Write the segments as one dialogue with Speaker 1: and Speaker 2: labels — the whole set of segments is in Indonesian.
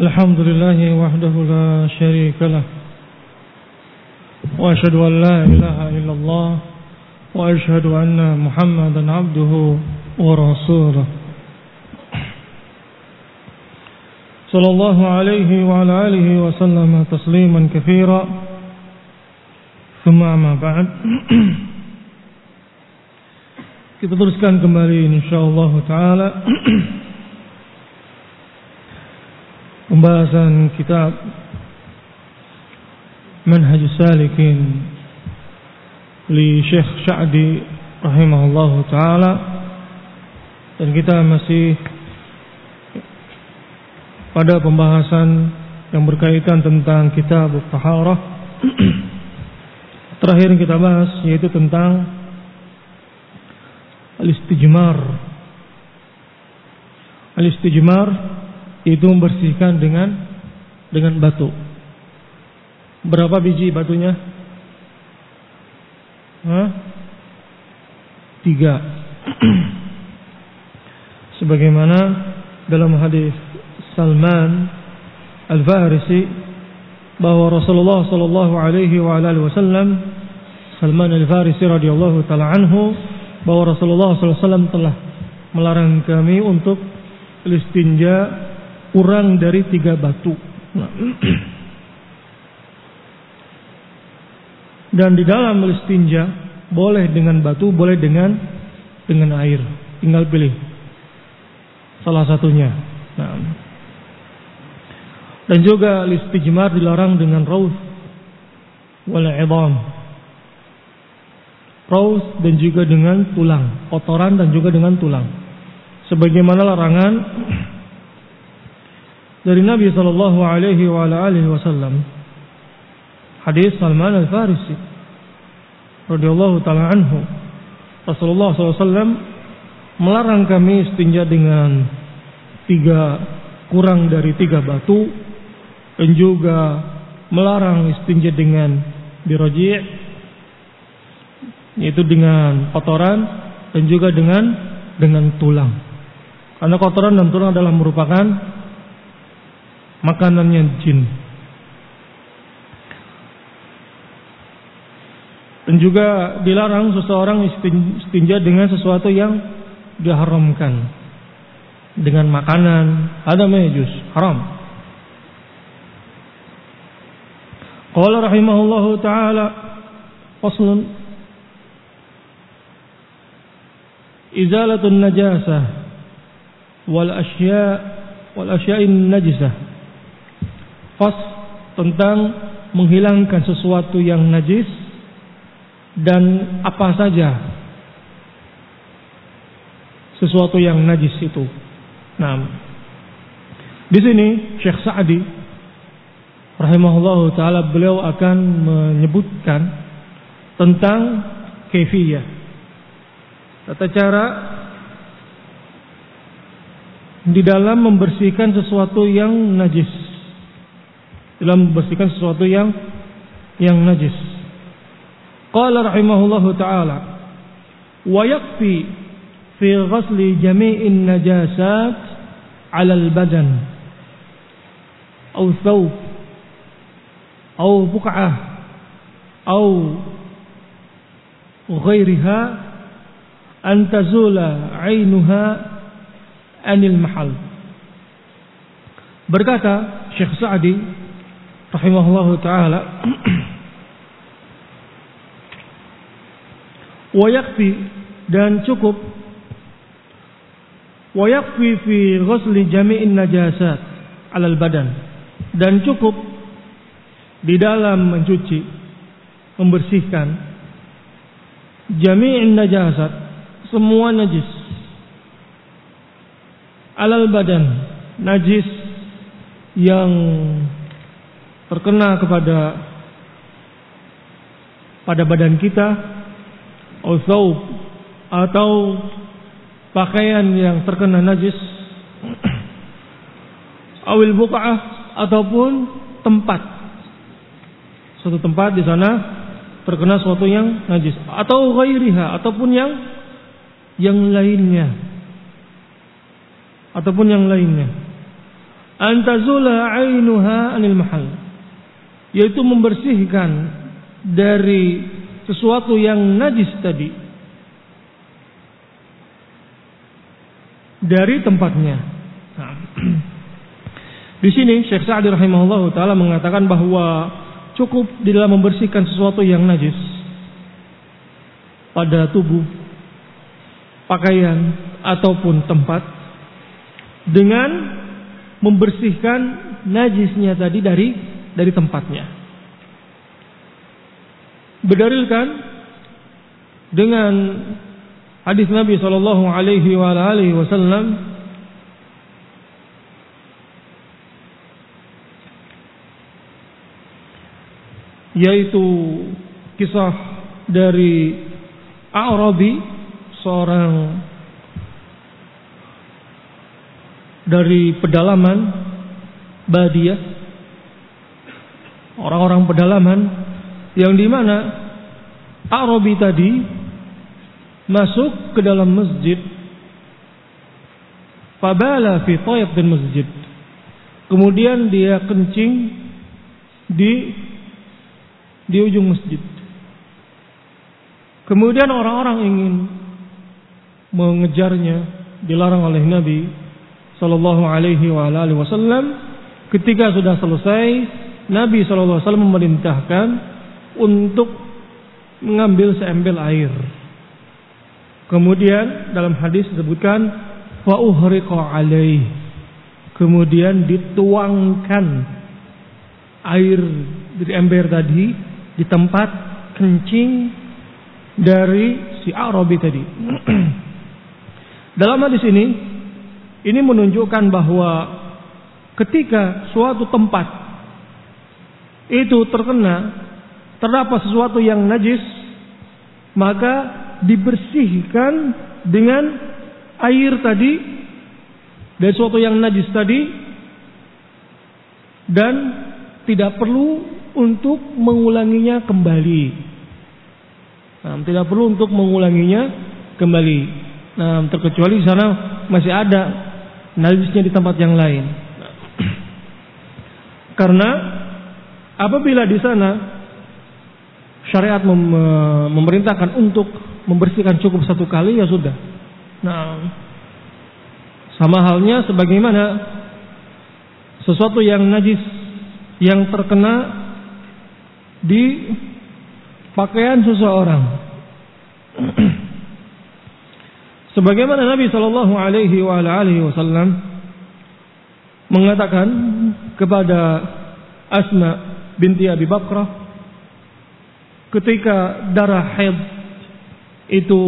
Speaker 1: الحمد لله وحده لا شريك له وأشهد أن لا إله إلا الله وأشهد أن محمدا عبده ورسوله صلى الله عليه وعلى آله وسلم تسليما كثيرا ثم أما بعد. Kita teruskan kembali insyaallah taala pembahasan kitab Manhajus Salikin li Syekh Sa'di rahimahullahu taala, dan kita masih pada pembahasan yang berkaitan tentang kitab Taharah. Terakhir yang kita bahas yaitu tentang Al-Istijmar. Al-Istijmar itu membersihkan dengan batu. Berapa biji batunya? 3. Sebagaimana dalam hadis Salman Al-Farisi bahwa Rasulullah sallallahu alaihi wa alihi wasallam, Salman Al-Farisi radhiyallahu taala anhu, bahwa Rasulullah sallallahu alaihi wasallam telah melarang kami untuk istinja kurang dari 3 batu. Dan di dalam istinja boleh dengan batu, boleh dengan air. Tinggal pilih salah satunya. Dan juga istijmar dilarang dengan raus wal 'idham. Raus dan juga dengan tulang, kotoran dan juga dengan tulang. Sebagaimana larangan dari Nabi sallallahu alaihi wa alihi wasallam, hadis Salman Al-Farisi radhiyallahu taala anhu, Rasulullah sallallahu alaihi wasallam melarang kami istinja dengan kurang dari 3 batu, dan juga melarang istinja dengan biroji', yaitu dengan kotoran dan juga dengan tulang. Karena kotoran dan tulang adalah merupakan makanannya jin. Dan juga dilarang seseorang istinja dengan sesuatu yang diharamkan, dengan makanan, ada majus, haram. Qala rahimahullahu ta'ala, faslun izalatun najasah wal asya'in najisah. Fas tentang menghilangkan sesuatu yang najis dan apa saja sesuatu yang najis itu. Nah, di sini Syekh Sa'di rahimahullahu taala, beliau akan menyebutkan tentang kaifiyah, tata cara di dalam membersihkan sesuatu yang najis, dalam membersihkan sesuatu yang najis. Qala rahimahullahu ta'ala, wa yakfi fi ghasli jami'in najasat 'ala al-badan aw thawb aw buq'ah aw ghairiha an tazula 'ainuha anil mahal. Berkata Syekh Sa'di rahimahullahu ta'ala, wa yakfi, dan cukup, wa yakfi fi ghusli jami'in najasat 'alal badan, dan cukup di dalam mencuci, membersihkan jami'in najasat, semua najis, 'alal badan, najis yang terkena pada badan kita, atau pakaian yang terkena najis, awil buq'ah, ataupun tempat, suatu tempat di sana terkena sesuatu yang najis, atau ghairiha, ataupun yang lainnya, antazula 'ainuha 'anil mahal, yaitu membersihkan dari sesuatu yang najis tadi dari tempatnya. Nah, di sini Syekh Sa'di rahimahullahu taala mengatakan bahwa cukup di dalam membersihkan sesuatu yang najis pada tubuh, pakaian ataupun tempat dengan membersihkan najisnya tadi dari tempatnya. Berdalilkan dengan hadis Nabi sallallahu alaihi wasallam yaitu kisah dari A'rabi, seorang dari pedalaman Badiyah, orang-orang pedalaman yang dimana A'rabi tadi masuk ke dalam masjid, fabala fi tayab dan masjid, kemudian dia kencing di ujung masjid. Kemudian orang-orang ingin mengejarnya, dilarang oleh Nabi sallallahu alaihi wasallam. Ketika sudah selesai, Nabi sallallahu alaihi wasallam memerintahkan untuk mengambil seember air. Kemudian dalam hadis disebutkan fa uhriqa alaihi, kemudian dituangkan air dari ember tadi di tempat kencing dari si A'rabi tadi. Dalam hadis ini menunjukkan bahwa ketika suatu tempat itu terdapat sesuatu yang najis, maka dibersihkan dengan air tadi dari sesuatu yang najis tadi, dan tidak perlu untuk mengulanginya kembali. Tidak perlu untuk mengulanginya kembali. Terkecuali di sana masih ada najisnya di tempat yang lain. Karena apabila di sana syariat memerintahkan untuk membersihkan cukup satu kali, ya sudah. Sama halnya sebagaimana sesuatu yang najis yang terkena di pakaian seseorang. Sebagaimana Nabi sallallahu alaihi wasallam mengatakan kepada Asma binti Abi Bakrah ketika darah haid itu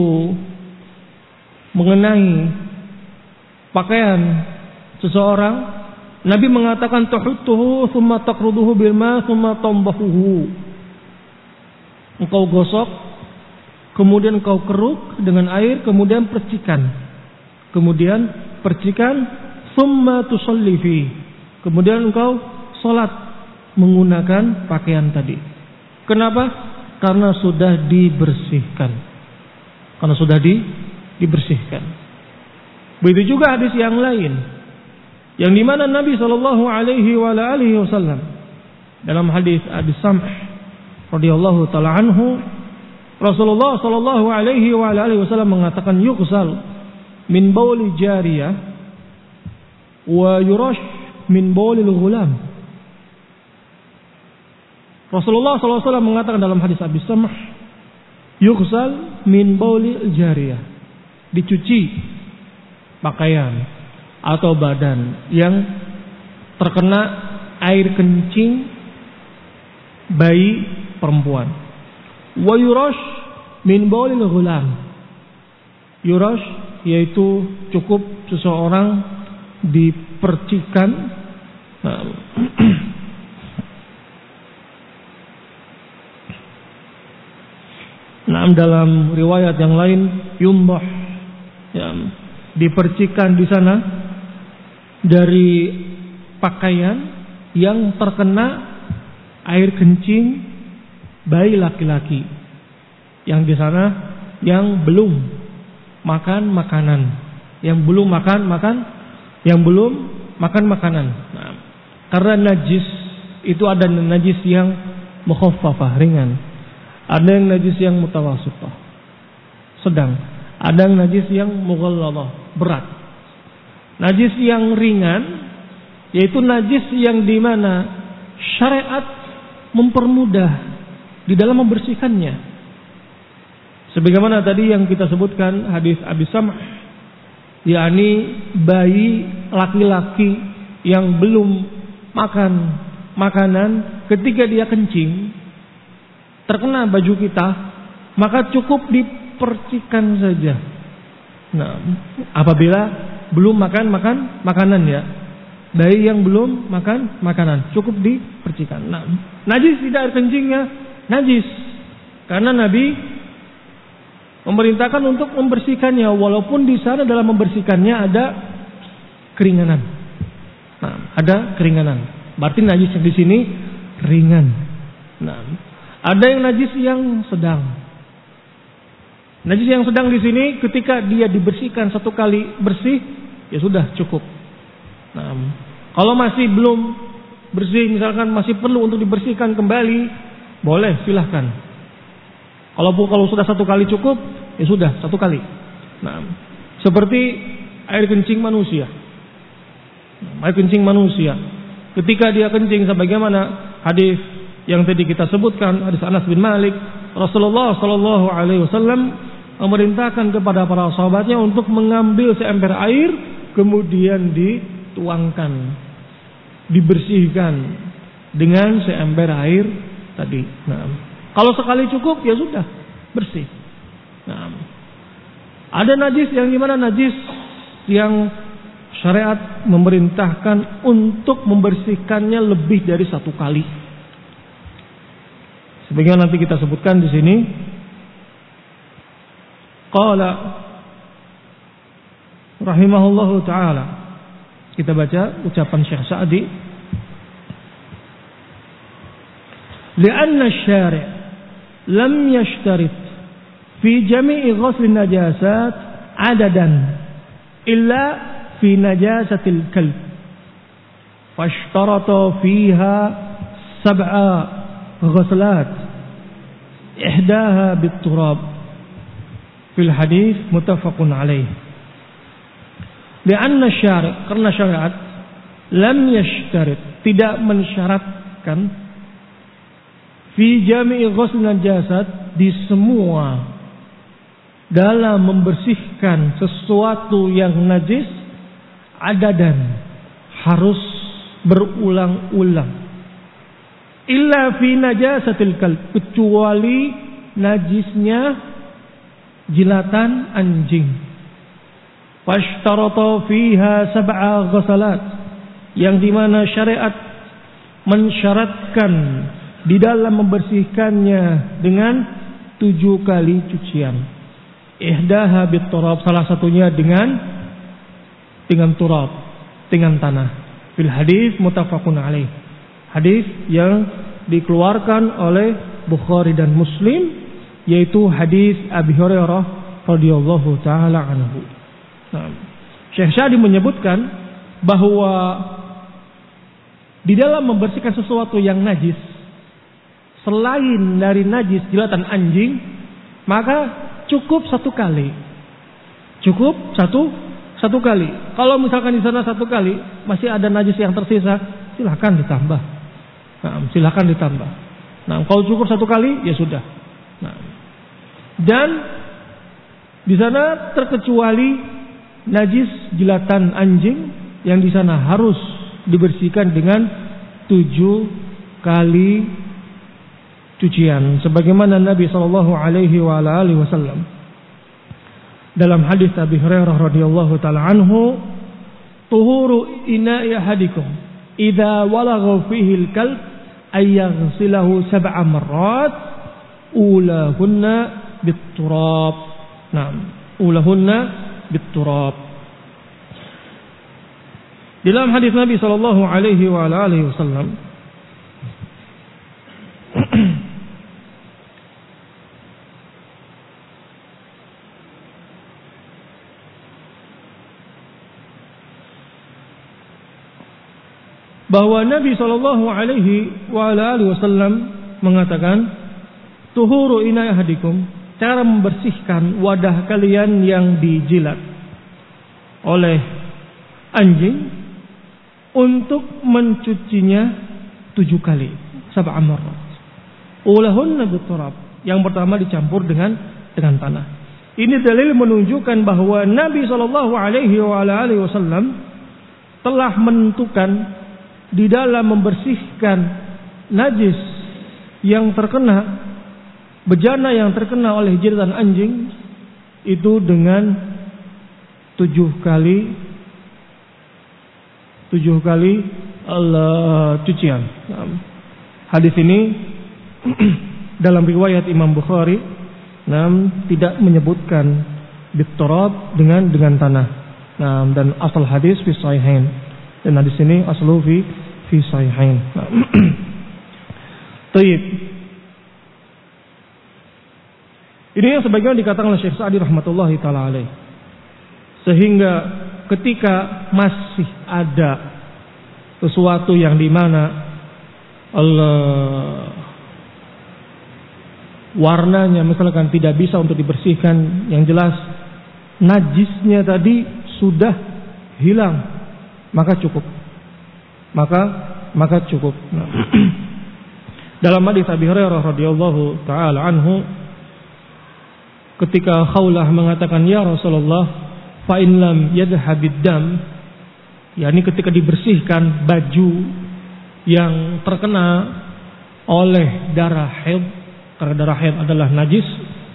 Speaker 1: mengenai pakaian seseorang, Nabi mengatakan tahuttuhu thumma taqruduhu bil ma thumma tambahuhu. Engkau gosok, kemudian engkau keruk dengan air, kemudian percikan. Kemudian percikan, thumma tusalli fi. Kemudian engkau salat menggunakan pakaian tadi. Kenapa? Karena sudah dibersihkan. Karena sudah dibersihkan. Begitu juga hadis yang lain, yang dimana Nabi sallallahu alaihi wasallam dalam hadis Abi Samh radhiyallahu taala anhu, Rasulullah sallallahu alaihi wasallam mengatakan yughsal min bauli jariyah wa yurash min baulil ghulam. Rasulullah sallallahu alaihi wasallam mengatakan dalam hadis Abi Samh, yughsal min bauli jariyah, dicuci pakaian atau badan yang terkena air kencing bayi perempuan. Wa yurash min baulil ghulam. Yurash yaitu cukup seseorang dipercikan dalam riwayat yang lain yumbah, dipercikan di sana dari pakaian yang terkena air kencing bayi laki-laki yang di sana yang belum makan makanan, yang belum makan makanan. Karena najis itu ada najis yang mukhaffafah, ringan. Ada yang najis yang mutawassithah, sedang. Ada yang najis yang mughalladah, berat. Najis yang ringan yaitu najis yang di mana syariat mempermudah di dalam membersihkannya. Sebagaimana tadi yang kita sebutkan hadis Abi Samh, yakni bayi laki-laki yang belum makan makanan, ketika dia kencing terkena baju kita, maka cukup dipercikan saja. Nah, apabila belum makan makanan ya, bayi yang belum makan makanan cukup dipercikan. Nah, najis tidak air kencingnya najis, karena Nabi memerintahkan untuk membersihkannya, walaupun di sana dalam membersihkannya ada keringanan. Nah, ada keringanan. Berarti najis yang di sini ringan. Nah, ada yang najis yang sedang. Najis yang sedang di sini ketika dia dibersihkan satu kali bersih, ya sudah cukup. Nah, kalau masih belum bersih, misalkan masih perlu untuk dibersihkan kembali, boleh, silahkan. Kalau sudah satu kali cukup, ya sudah satu kali. Nah, seperti air kencing manusia. Air kencing manusia, ketika dia kencing, sebagaimana hadis yang tadi kita sebutkan, hadis Anas bin Malik, Rasulullah Shallallahu Alaihi Wasallam memerintahkan kepada para sahabatnya untuk mengambil seember air, kemudian dituangkan, dibersihkan dengan seember air tadi. Nah, kalau sekali cukup, ya sudah bersih. Nah, ada najis yang gimana? Najis yang syariat memerintahkan untuk membersihkannya lebih dari satu kali. Sebagaimana nanti kita sebutkan di sini. Qala rahimahullahu taala. Kita baca ucapan Syekh Sa'di. Lianna asy-syari' lam yashtarit fi jami'i ghusl najasat adadan illa fi najasatil kalb. Fashtarata fiha sab'a ghuslat ihdaha bit-turab. Fil hadis muttafaqun alaih. Lianna syari', karena syariat lam yashtarit, tidak mensyaratkan fi jami'i ghusl najasat, di semua dalam membersihkan sesuatu yang najis, adadan, harus berulang-ulang. Illa fi najasatil kalb, kecuali najisnya jilatan anjing. Fashtarata fiha sab'a ghusalat, yang dimana syariat mensyaratkan di dalam membersihkannya dengan 7 kali cucian. Ihdaha bit-turab, salah satunya dengan turab, dengan tanah. Fil hadis muttafaqun alaih, hadis yang dikeluarkan oleh Bukhari dan Muslim, yaitu hadis Abi Hurairah radhiyallahu taala anhu. Nah, Syekh Sa'di menyebutkan bahwa di dalam membersihkan sesuatu yang najis, selain dari najis jilatan anjing, maka cukup satu kali. Cukup satu kali. Kalau misalkan di sana satu kali masih ada najis yang tersisa, silakan ditambah. Nah, silakan ditambah. Nah, kalau cukup satu kali, ya sudah. Nah, dan di sana terkecuali najis jilatan anjing, yang di sana harus dibersihkan dengan 7 kali cucian, sebagaimana Nabi sallallahu alaihi wasallam dalam hadis Abi Hurairah radhiyallahu taala anhu, tuhuru ina'i ahadikum idza walagha fihi al-kalb ay yaghsilahu 7 marrat ulahunna bit-turab. Naam, ulahunna bit-turab. Dalam hadis Nabi sallallahu alaihi wasallam bahwa Nabi sallallahu alaihi wasallam mengatakan, tuhuru inai ahadikum, cara membersihkan wadah kalian yang dijilat oleh anjing untuk mencucinya 7 kali, 7 marrat. Ulahunna biturab. Yang pertama dicampur dengan tanah. Ini dalil menunjukkan bahwa Nabi sallallahu alaihi wasallam telah menentukan di dalam membersihkan najis yang terkena, bejana yang terkena oleh jilatan anjing itu dengan 7 kali cucian. Hadis ini dalam riwayat Imam Bukhari tidak menyebutkan biturab dengan tanah. Dan asal hadis fi sahihain. Dan hadis ini aslu fi sahihain. Tayyib. Ini yang sebagaimana dikatakan oleh Syekh Sa'di rahmatullahi taala alaih. Sehingga ketika masih ada sesuatu yang di mana warnanya misalkan tidak bisa untuk dibersihkan, yang jelas najisnya tadi sudah hilang, maka cukup. Maka cukup. Dalam hadis Abi Hurairah radhiyallahu taala anhu, ketika Khawlah mengatakan, ya Rasulullah, fa in lam yadhhabid dam, yakni ketika dibersihkan baju yang terkena oleh darah haid, karena darah haid adalah najis.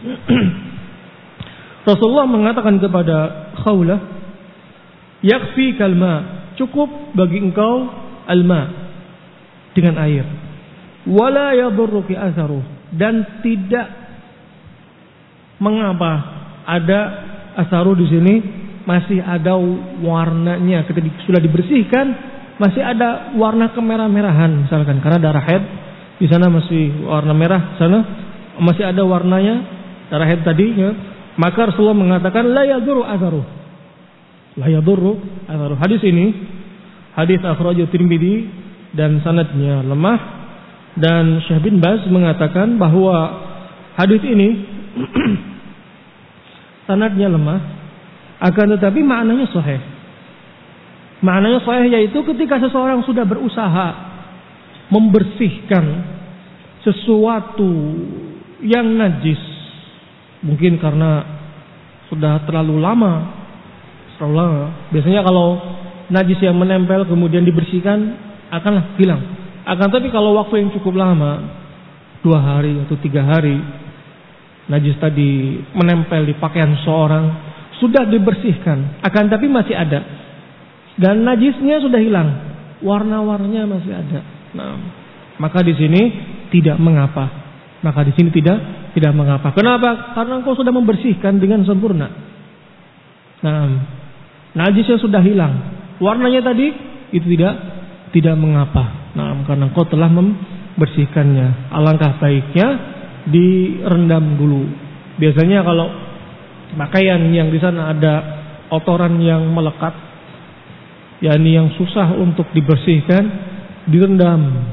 Speaker 1: Rasulullah mengatakan kepada Khawlah, yakfi kalma, cukup bagi engkau alma, dengan air, wala yadurruki atharuh, dan tidak mengapa ada atharuh di sini, masih ada warnanya ketika sudah dibersihkan, masih ada warna kemerah-merahan misalkan karena darah haid di sana masih warna merah, sana masih ada warnanya darah haid tadi ya. Maka Rasulullah mengatakan la yadurru atharuh. La yadurru atharuh. Hadis ini hadis akhrajahu Tirmidzi dan sanadnya lemah, dan Syekh bin Baz mengatakan bahwa hadis ini sanadnya lemah, akan tetapi maknanya sahih. Maknanya sahih yaitu ketika seseorang sudah berusaha membersihkan sesuatu yang najis, mungkin karena sudah terlalu lama. Biasanya kalau najis yang menempel kemudian dibersihkan akan hilang. Akan tapi kalau waktu yang cukup lama, 2 hari atau 3 hari, najis tadi menempel di pakaian seorang, sudah dibersihkan, akan tapi masih ada, dan najisnya sudah hilang, warna-warnanya masih ada. Nah, maka di sini tidak mengapa. Maka di sini tidak mengapa. Kenapa? Karena engkau sudah membersihkan dengan sempurna. Nah, najisnya sudah hilang, warnanya tadi itu tidak mengapa. Nah, karena engkau telah membersihkannya. Alangkah baiknya direndam dulu. Biasanya kalau pakaian yang di sana ada kotoran yang melekat, yakni yang susah untuk dibersihkan, direndam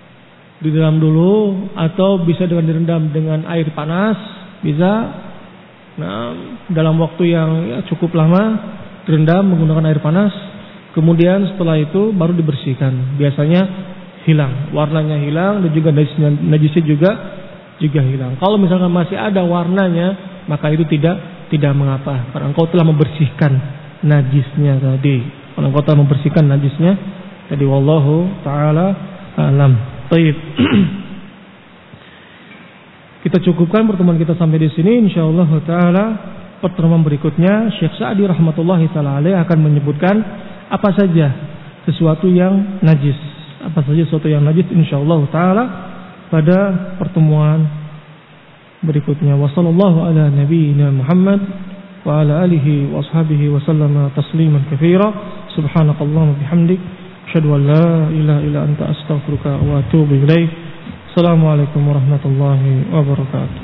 Speaker 1: dulu, atau bisa dengan direndam dengan air panas, bisa. Nah, dalam waktu yang cukup lama direndam menggunakan air panas, kemudian setelah itu baru dibersihkan. Biasanya hilang, warnanya hilang, dan juga najisnya juga hilang. Kalau misalkan masih ada warnanya, maka itu tidak mengapa, karena engkau telah membersihkan najisnya tadi. Kalau engkau telah membersihkan najisnya tadi, wallahu taala alam. Baik. Kita cukupkan pertemuan kita sampai di sini. Insyaallah taala pertemuan berikutnya Syekh Sa'di rahmatullahi taala alaih akan menyebutkan apa saja sesuatu yang najis. Apa saja sesuatu yang najis insyaallah taala pada pertemuan berikutnya. Wassallallahu ala nabiyyina Muhammad wa ala alihi wa ashabihi wa sallama tasliman katsira. Subhanakallahumma bihamdik, asyhadu an la ilaha illa anta astaghfiruka wa atubu ilaik. Assalamualaikum warahmatullahi wabarakatuh.